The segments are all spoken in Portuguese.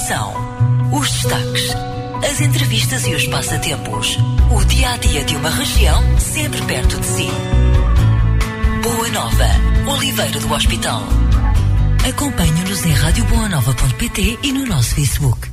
programação, os destaques, as entrevistas e os passatempos. O dia-a-dia de uma região sempre perto de si. Boa Nova, Oliveira do Hospital. Acompanhe-nos em radioboanova.pt e no nosso Facebook.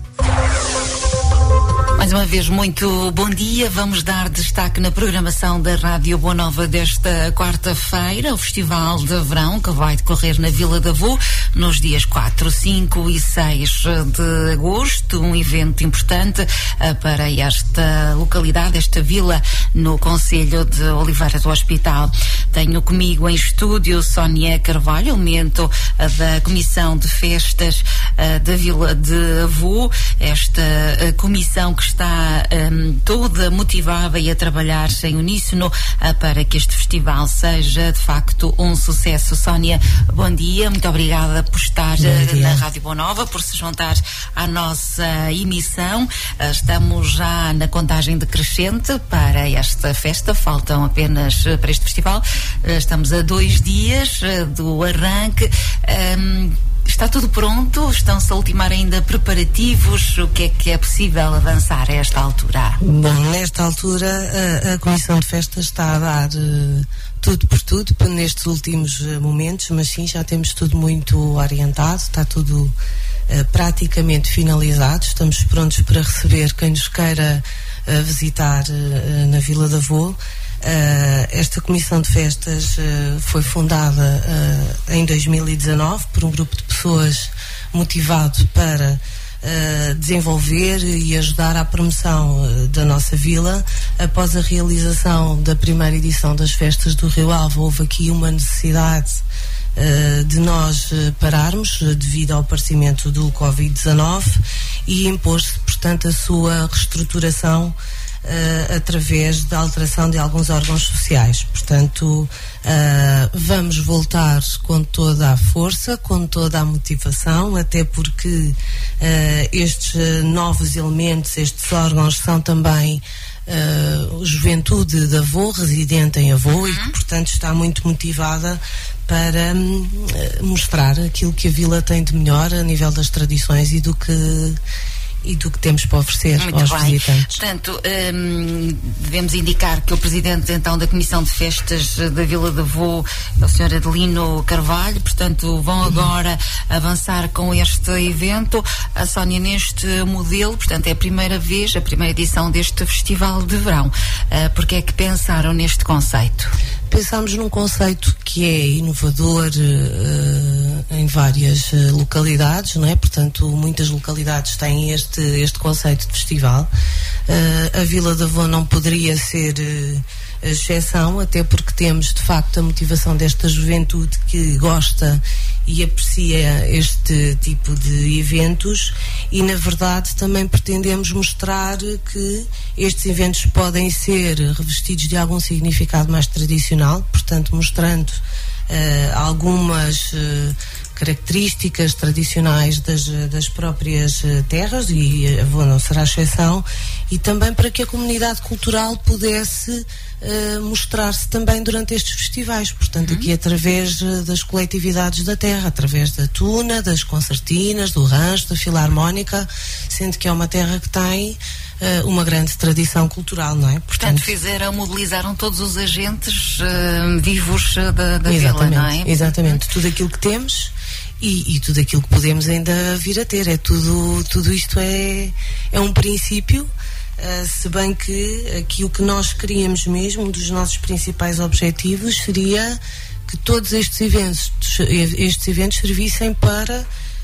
Mais uma vez, muito bom dia. Vamos dar destaque na programação da Rádio Boa Nova desta quarta-feira, o Festival de Verão, que vai decorrer na Vila da Vô, nos dias 4, 5 e 6 de agosto. Um evento importante para esta localidade, esta vila, no concelho de Oliveira do Hospital. Tenho comigo em estúdio Sónia Carvalho, elemento da Comissão de Festas da Vila de Vô. Esta comissão que está toda motivada e a trabalhar em uníssono para que este festival seja de facto um sucesso. Sónia, bom dia, muito obrigada por estar na Rádio Boa Nova, por se juntar à nossa emissão. Estamos já na contagem decrescente para esta festa, faltam apenas para este festival, estamos a 2 dias do arranque. Está tudo pronto? Estão-se a ultimar ainda preparativos? O que é possível avançar a esta altura? Bom, nesta altura a Comissão de Festas está a dar tudo por tudo nestes últimos momentos, mas sim, já temos tudo muito orientado, está tudo praticamente finalizado. Estamos prontos para receber quem nos queira visitar na Vila da Vô. Esta Comissão de Festas foi fundada em 2019 por um grupo de pessoas motivado para desenvolver e ajudar à promoção da nossa vila. Após a realização da primeira edição das Festas do Rio Ave, houve aqui uma necessidade de nós pararmos devido ao aparecimento do Covid-19 e impôs-se, portanto, a sua reestruturação através da alteração de alguns órgãos sociais. Portanto, vamos voltar com toda a força, com toda a motivação, até porque estes novos elementos, estes órgãos são também juventude da Vô, residente em Avô, e que, portanto, está muito motivada para mostrar aquilo que a vila tem de melhor a nível das tradições e do que temos para oferecer aos visitantes. Portanto, devemos indicar que o presidente então da Comissão de Festas da Vila da Vô é o Sr. Adelino Carvalho. Portanto, vão agora avançar com este evento. A Sónia, neste modelo, portanto, é a primeira vez, a primeira edição deste Festival de Verão. Porque é que pensaram neste conceito? Pensámos num conceito que é inovador em várias localidades, não é? Portanto, muitas localidades têm este conceito de festival. A Vila da Vô não poderia ser exceção, até porque temos de facto a motivação desta juventude que gosta e aprecia este tipo de eventos, e na verdade também pretendemos mostrar que estes eventos podem ser revestidos de algum significado mais tradicional, portanto mostrando algumas características tradicionais das próprias terras, e a Vô não será exceção, e também para que a comunidade cultural pudesse mostrar-se também durante estes festivais, portanto aqui através das coletividades da terra, através da tuna, das concertinas, do rancho, da filarmónica, sendo que é uma terra que tem uma grande tradição cultural, não é? Portanto, mobilizaram todos os agentes vivos da vila, não é? Exatamente, tudo aquilo que temos e tudo aquilo que podemos ainda vir a ter, tudo isto é um princípio. Se bem que aqui o que nós queríamos mesmo, um dos nossos principais objetivos seria que todos estes eventos servissem para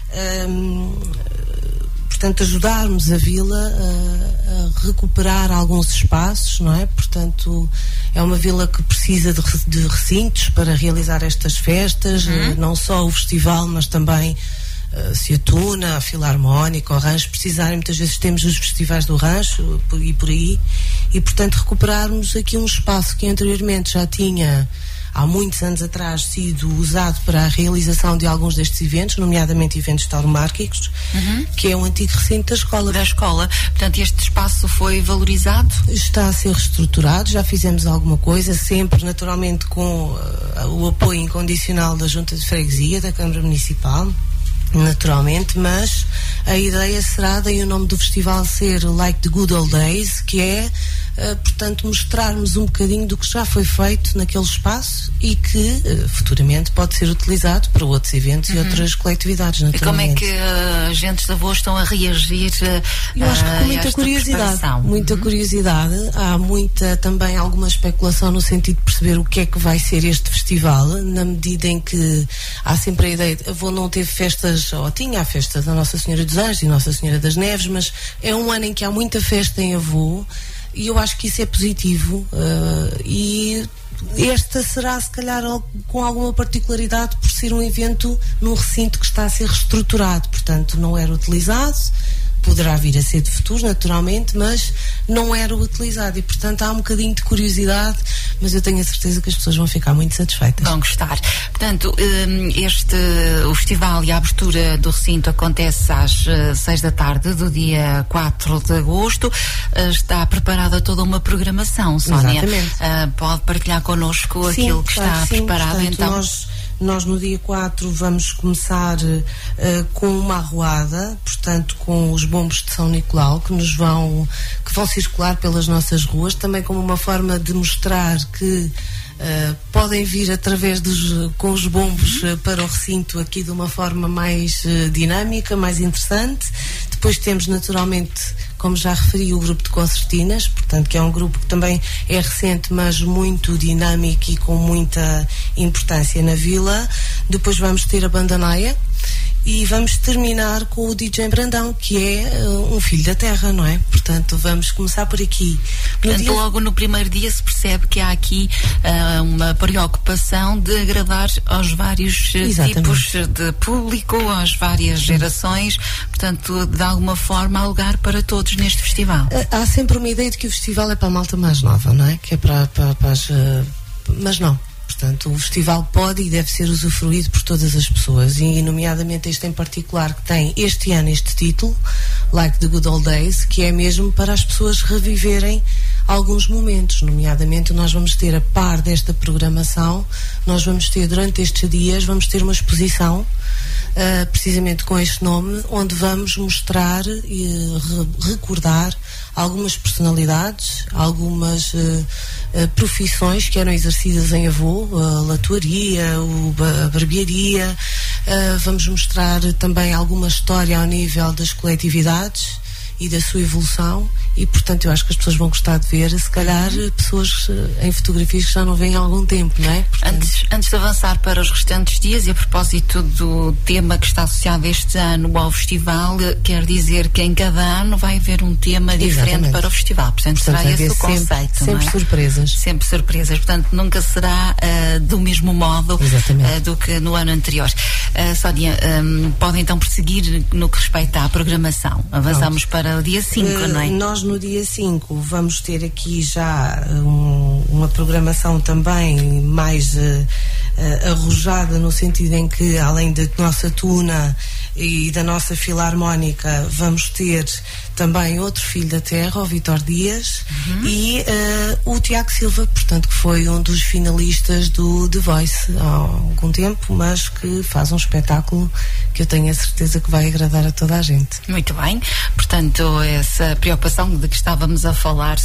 portanto ajudarmos a vila a recuperar alguns espaços, não é? Portanto, é uma vila que precisa de recintos para realizar estas festas, não só o festival, mas também se a tuna, a filarmónica, o rancho precisarem. Muitas vezes temos os festivais do rancho e por aí, e portanto recuperarmos aqui um espaço que anteriormente já tinha, há muitos anos atrás, sido usado para a realização de alguns destes eventos, nomeadamente eventos tauromárquicos, que é o antigo recinto da escola. Portanto, este espaço foi valorizado? Está a ser reestruturado, já fizemos alguma coisa, sempre naturalmente com o apoio incondicional da Junta de Freguesia, da Câmara Municipal, naturalmente, mas a ideia será, daí o nome do festival ser Like the Good Old Days, que é portanto, mostrarmos um bocadinho do que já foi feito naquele espaço e que futuramente pode ser utilizado para outros eventos e outras coletividades, naturalmente. E como é que agentes da Voa estão a reagir Eu acho que com muita curiosidade. Muita curiosidade. Há também alguma especulação no sentido de perceber o que é que vai ser este festival, na medida em que há sempre a ideia de, a Voa não teve festas, ou tinha a festa da Nossa Senhora dos Anjos e Nossa Senhora das Neves, mas é um ano em que há muita festa em Avô. E eu acho que isso é positivo, e esta será, se calhar, com alguma particularidade por ser um evento num recinto que está a ser reestruturado, portanto não era utilizado, poderá vir a ser de futuro, naturalmente, mas não era utilizado e, portanto, há um bocadinho de curiosidade, mas eu tenho a certeza que as pessoas vão ficar muito satisfeitas. Vão gostar. Portanto, o festival e a abertura do recinto acontece às 6 da tarde do dia 4 de agosto. Está preparada toda uma programação, Sónia. Exatamente. Pode partilhar connosco aquilo que está preparado, portanto, então? Nós no dia 4 vamos começar com uma arruada, portanto com os bombos de São Nicolau que vão circular pelas nossas ruas, também como uma forma de mostrar que podem vir através com os bombos para o recinto aqui de uma forma mais dinâmica, mais interessante. Depois temos naturalmente, como já referi, o grupo de concertinas, portanto que é um grupo que também é recente, mas muito dinâmico e com muita importância na vila. Depois vamos ter a Banda Naia e vamos terminar com o DJ Brandão, que é um filho da terra, não é? Portanto, vamos começar por aqui. Portanto, logo no primeiro dia se percebe que há aqui uma preocupação de agradar aos vários tipos de público, às várias gerações, portanto, de alguma forma, há lugar para todos neste festival. Há sempre uma ideia de que o festival é para a malta mais nova, não é? Que é para as... Mas não. Portanto, o festival pode e deve ser usufruído por todas as pessoas, e nomeadamente este em particular, que tem este ano este título, Like the Good Old Days, que é mesmo para as pessoas reviverem alguns momentos. Nomeadamente, nós vamos ter, a par desta programação, nós vamos ter durante estes dias, vamos ter uma exposição precisamente com este nome, onde vamos mostrar e recordar algumas personalidades, algumas profissões que eram exercidas em Avô, a latuaria, a barbearia. Vamos mostrar também alguma história ao nível das coletividades e da sua evolução, e portanto eu acho que as pessoas vão gostar de ver, se calhar pessoas em fotografias que já não vêm há algum tempo, não é? Portanto... Antes de avançar para os restantes dias, e a propósito do tema que está associado este ano ao festival, quer dizer que em cada ano vai haver um tema diferente para o festival, portanto será esse o conceito, sempre não é? surpresas. Sempre surpresas, portanto nunca será do mesmo modo do que no ano anterior. Sónia, podem então prosseguir no que respeita à programação. Avançamos para o dia 5, não é? Nós no dia 5 vamos ter aqui já uma programação também mais arrojada, no sentido em que, além da nossa tuna e da nossa filarmónica, vamos ter também outro filho da terra, o Vítor Dias, e o Tiago Silva, portanto, que foi um dos finalistas do The Voice há algum tempo, mas que faz um espetáculo que eu tenho a certeza que vai agradar a toda a gente. Muito bem, portanto, essa preocupação de que estávamos a falar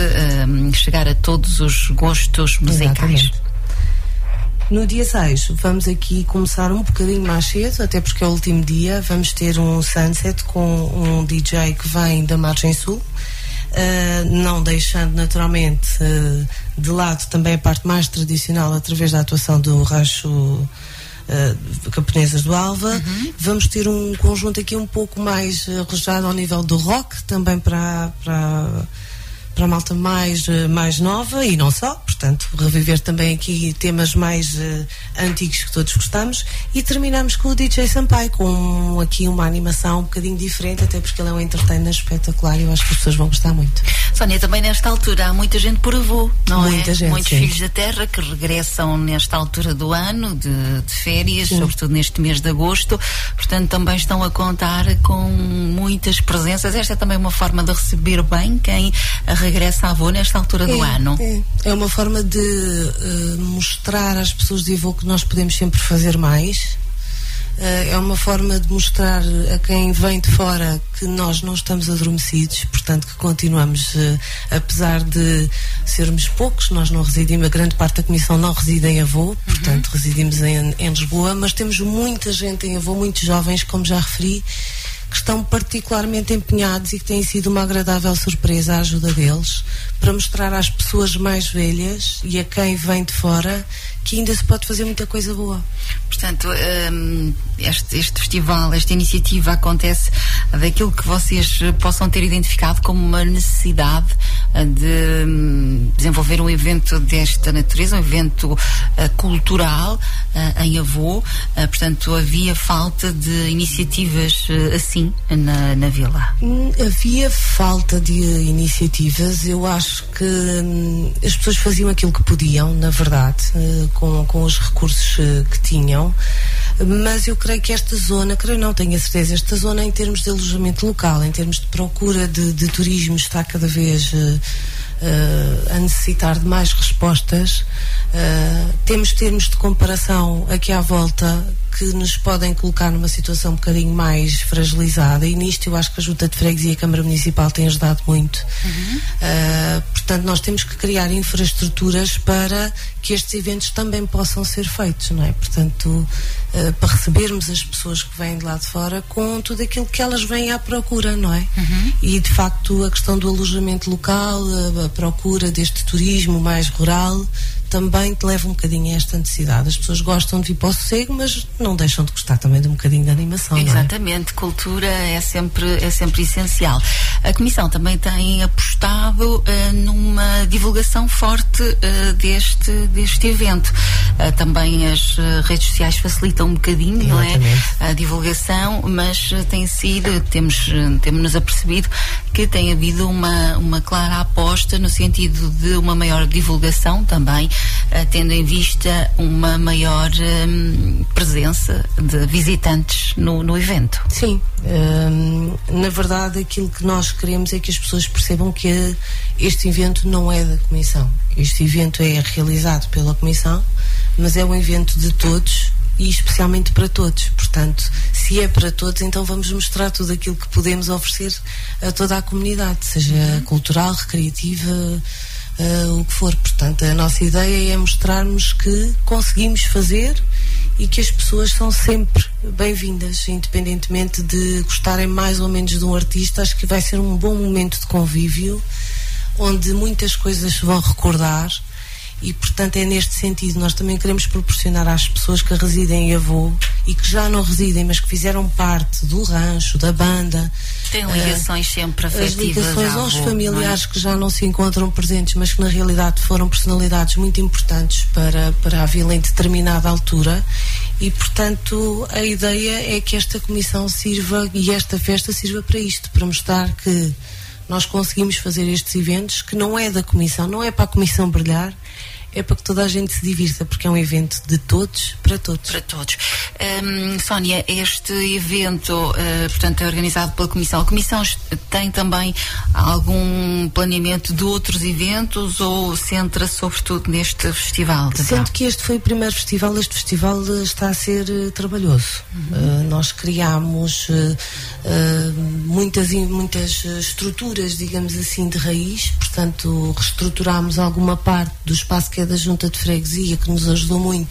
de chegar a todos os gostos musicais. Exatamente. No dia 6 vamos aqui começar um bocadinho mais cedo, até porque é o último dia. Vamos ter um sunset com um DJ que vem da Margem Sul, não deixando naturalmente de lado também a parte mais tradicional através da atuação do Rancho Camponesas do Alva. Vamos ter um conjunto aqui um pouco mais arrojado ao nível do rock, também para a malta mais nova, e não só, portanto, reviver também aqui temas mais antigos que todos gostamos, e terminamos com o DJ Sampaio, com aqui uma animação um bocadinho diferente, até porque ele é um entertainer espetacular e eu acho que as pessoas vão gostar muito. Sónia, também nesta altura há muita gente por Avô, não é? Muita gente, muitos sim. filhos da terra que regressam nesta altura do ano, de férias, sobretudo neste mês de agosto, portanto também estão a contar com muitas presenças. Esta é também uma forma de receber bem quem regressa a Avô nesta altura do ano. É uma forma de mostrar às pessoas de Avô que nós podemos sempre fazer mais, é uma forma de mostrar a quem vem de fora que nós não estamos adormecidos, portanto que continuamos, apesar de sermos poucos, nós não residimos, a grande parte da comissão não reside em Avô, portanto residimos em Lisboa, mas temos muita gente em Avô, muitos jovens, como já referi, que estão particularmente empenhados e que tem sido uma agradável surpresa a ajuda deles para mostrar às pessoas mais velhas e a quem vem de fora que ainda se pode fazer muita coisa boa. Portanto, este festival, esta iniciativa acontece daquilo que vocês possam ter identificado como uma necessidade de desenvolver um evento desta natureza, um evento cultural em Avô. Portanto, havia falta de iniciativas assim na vila? Havia falta de iniciativas. Eu acho que as pessoas faziam aquilo que podiam, na verdade, com os recursos que tinham, mas eu creio que esta zona, tenho a certeza, esta zona em termos de alojamento local, em termos de procura de turismo, está cada vez a necessitar de mais respostas. Temos termos de comparação aqui à volta que nos podem colocar numa situação um bocadinho mais fragilizada, e nisto eu acho que a Junta de Freguesia e a Câmara Municipal têm ajudado muito. Portanto, nós temos que criar infraestruturas para que estes eventos também possam ser feitos, não é? Portanto, para recebermos as pessoas que vêm de lá de fora com tudo aquilo que elas vêm à procura, não é? E de facto a questão do alojamento local, a procura deste turismo mais rural, também te leva um bocadinho a esta necessidade. As pessoas gostam de vir para o sossego, mas não deixam de gostar também de um bocadinho de animação. Exatamente, não é? Cultura é sempre essencial. A Comissão também tem apostado numa divulgação forte deste evento. Também as redes sociais facilitam um bocadinho, não é? A divulgação, mas temos-nos apercebido que tem havido uma clara aposta no sentido de uma maior divulgação também, tendo em vista uma maior presença de visitantes no evento. Sim, na verdade aquilo que nós queremos é que as pessoas percebam que este evento não é da Comissão. Este evento é realizado pela Comissão, mas é um evento de todos e especialmente para todos. Portanto, se é para todos, então vamos mostrar tudo aquilo que podemos oferecer a toda a comunidade, seja cultural, recreativa, o que for. Portanto, a nossa ideia é mostrarmos que conseguimos fazer e que as pessoas são sempre bem-vindas, independentemente de gostarem mais ou menos de um artista. Acho que vai ser um bom momento de convívio, onde muitas coisas se vão recordar. E, portanto, é neste sentido. Nós também queremos proporcionar às pessoas que residem em Avô e que já não residem, mas que fizeram parte do rancho, da banda. Tem ligações sempre afetivas. As ligações aos familiares que já não se encontram presentes, mas que na realidade foram personalidades muito importantes para a vila em determinada altura. E, portanto, a ideia é que esta comissão sirva e esta festa sirva para isto, para mostrar que nós conseguimos fazer estes eventos, que não é da comissão, não é para a comissão brilhar, é para que toda a gente se divirta, porque é um evento de todos, para todos. Para todos. Sónia, este evento, portanto, é organizado pela Comissão. A Comissão tem também algum planeamento de outros eventos ou centra-se sobretudo neste festival? Sendo que este foi o primeiro festival, este festival está a ser trabalhoso. Nós criámos muitas estruturas, digamos assim, de raiz, portanto, reestruturámos alguma parte do espaço que é da Junta de Freguesia, que nos ajudou muito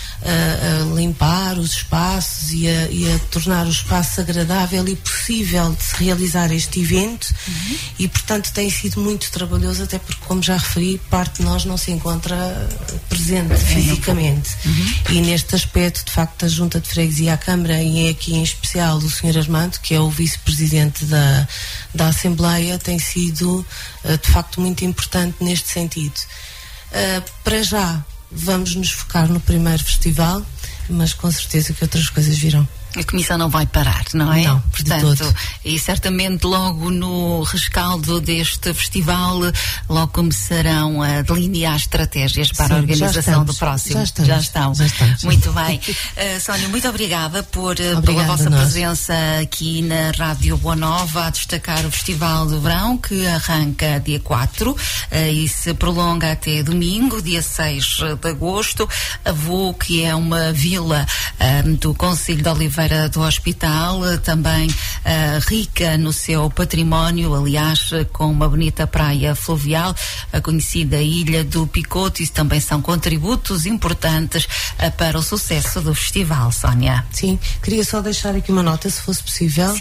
a limpar os espaços e a tornar o espaço agradável e possível de se realizar este evento. E, portanto, tem sido muito trabalhoso, até porque, como já referi, parte de nós não se encontra presente fisicamente. E neste aspecto, de facto, a Junta de Freguesia, a Câmara, e aqui em especial o Sr. Armando, que é o vice-presidente da Assembleia, tem sido de facto muito importante neste sentido. Para já vamos nos focar no primeiro festival, mas com certeza que outras coisas virão. A Comissão não vai parar, não é? Não, portanto, e certamente logo no rescaldo deste festival, logo começarão a delinear estratégias para a organização do próximo. Já estão. Muito bem. Sónia, muito obrigada pela vossa presença aqui na Rádio Boa Nova, a destacar o Festival de Verão, que arranca dia 4 e se prolonga até domingo, dia 6 de agosto. A Vô, que é uma vila do Concelho de Oliveira do Hospital, também rica no seu património, aliás, com uma bonita praia fluvial, a conhecida Ilha do Picoto. Isso também são contributos importantes para o sucesso do festival, Sónia. Sim, queria só deixar aqui uma nota, se fosse possível.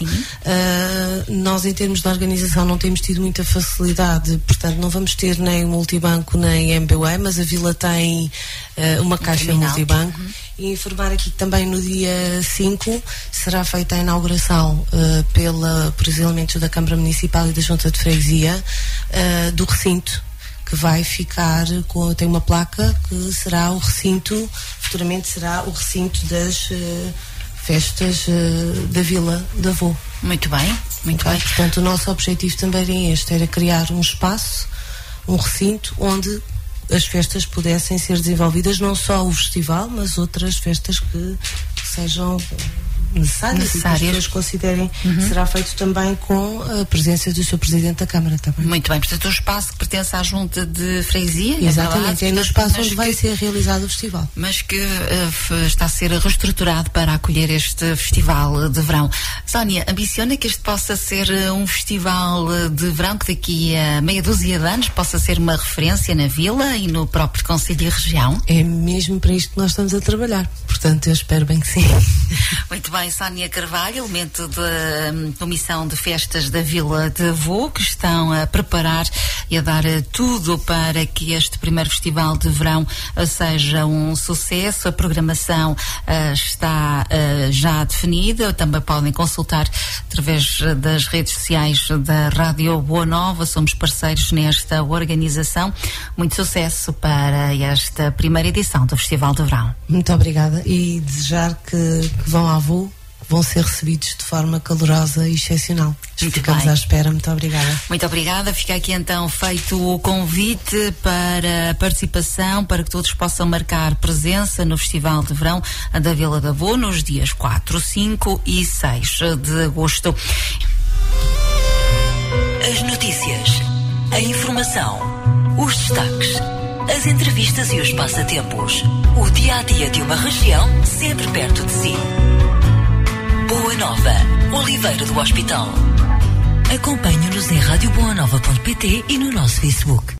Nós, em termos de organização, não temos tido muita facilidade, portanto não vamos ter nem multibanco nem MBWay, mas a vila tem uma caixa multibanco. E informar aqui que também no dia 5 será feita a inauguração por os elementos da Câmara Municipal e da Junta de Freguesia do recinto, que vai ficar tem uma placa que será o recinto, futuramente será o recinto das festas da Vila da Vô. Muito bem, muito bem. Portanto, o nosso objetivo também era criar um espaço, um recinto onde as festas pudessem ser desenvolvidas, não só o festival, mas outras festas que sejam necessárias. E que as pessoas considerem. Será feito também com a presença do Sr. Presidente da Câmara também. Muito bem, portanto o espaço que pertence à Junta de Freguesia. Exatamente, é no espaço onde vai ser realizado o festival. Mas que está a ser reestruturado para acolher este festival de verão. Sónia, ambiciona que este possa ser um festival de verão que daqui a meia dúzia de anos possa ser uma referência na vila e no próprio concelho e região? É mesmo para isto que nós estamos a trabalhar, portanto eu espero bem que sim. Muito bem, Sónia Carvalho, elemento da Comissão de Festas da Vila de Vô, que estão a preparar e a dar tudo para que este primeiro festival de verão seja um sucesso. A programação está já definida, também podem consultar através das redes sociais da Rádio Boa Nova, somos parceiros nesta organização. Muito sucesso para esta primeira edição do Festival de Verão. Muito obrigada e desejar que vão à Vô, vão ser recebidos de forma calorosa e excepcional. Ficamos à espera. Muito obrigada. Muito obrigada. Fica aqui então feito o convite para a participação, para que todos possam marcar presença no Festival de Verão da Vila da Vô nos dias 4, 5 e 6 de agosto. As notícias, a informação, os destaques, as entrevistas e os passatempos. O dia-a-dia de uma região sempre perto de si. Boa Nova, Oliveira do Hospital. Acompanhe-nos em radioboanova.pt e no nosso Facebook.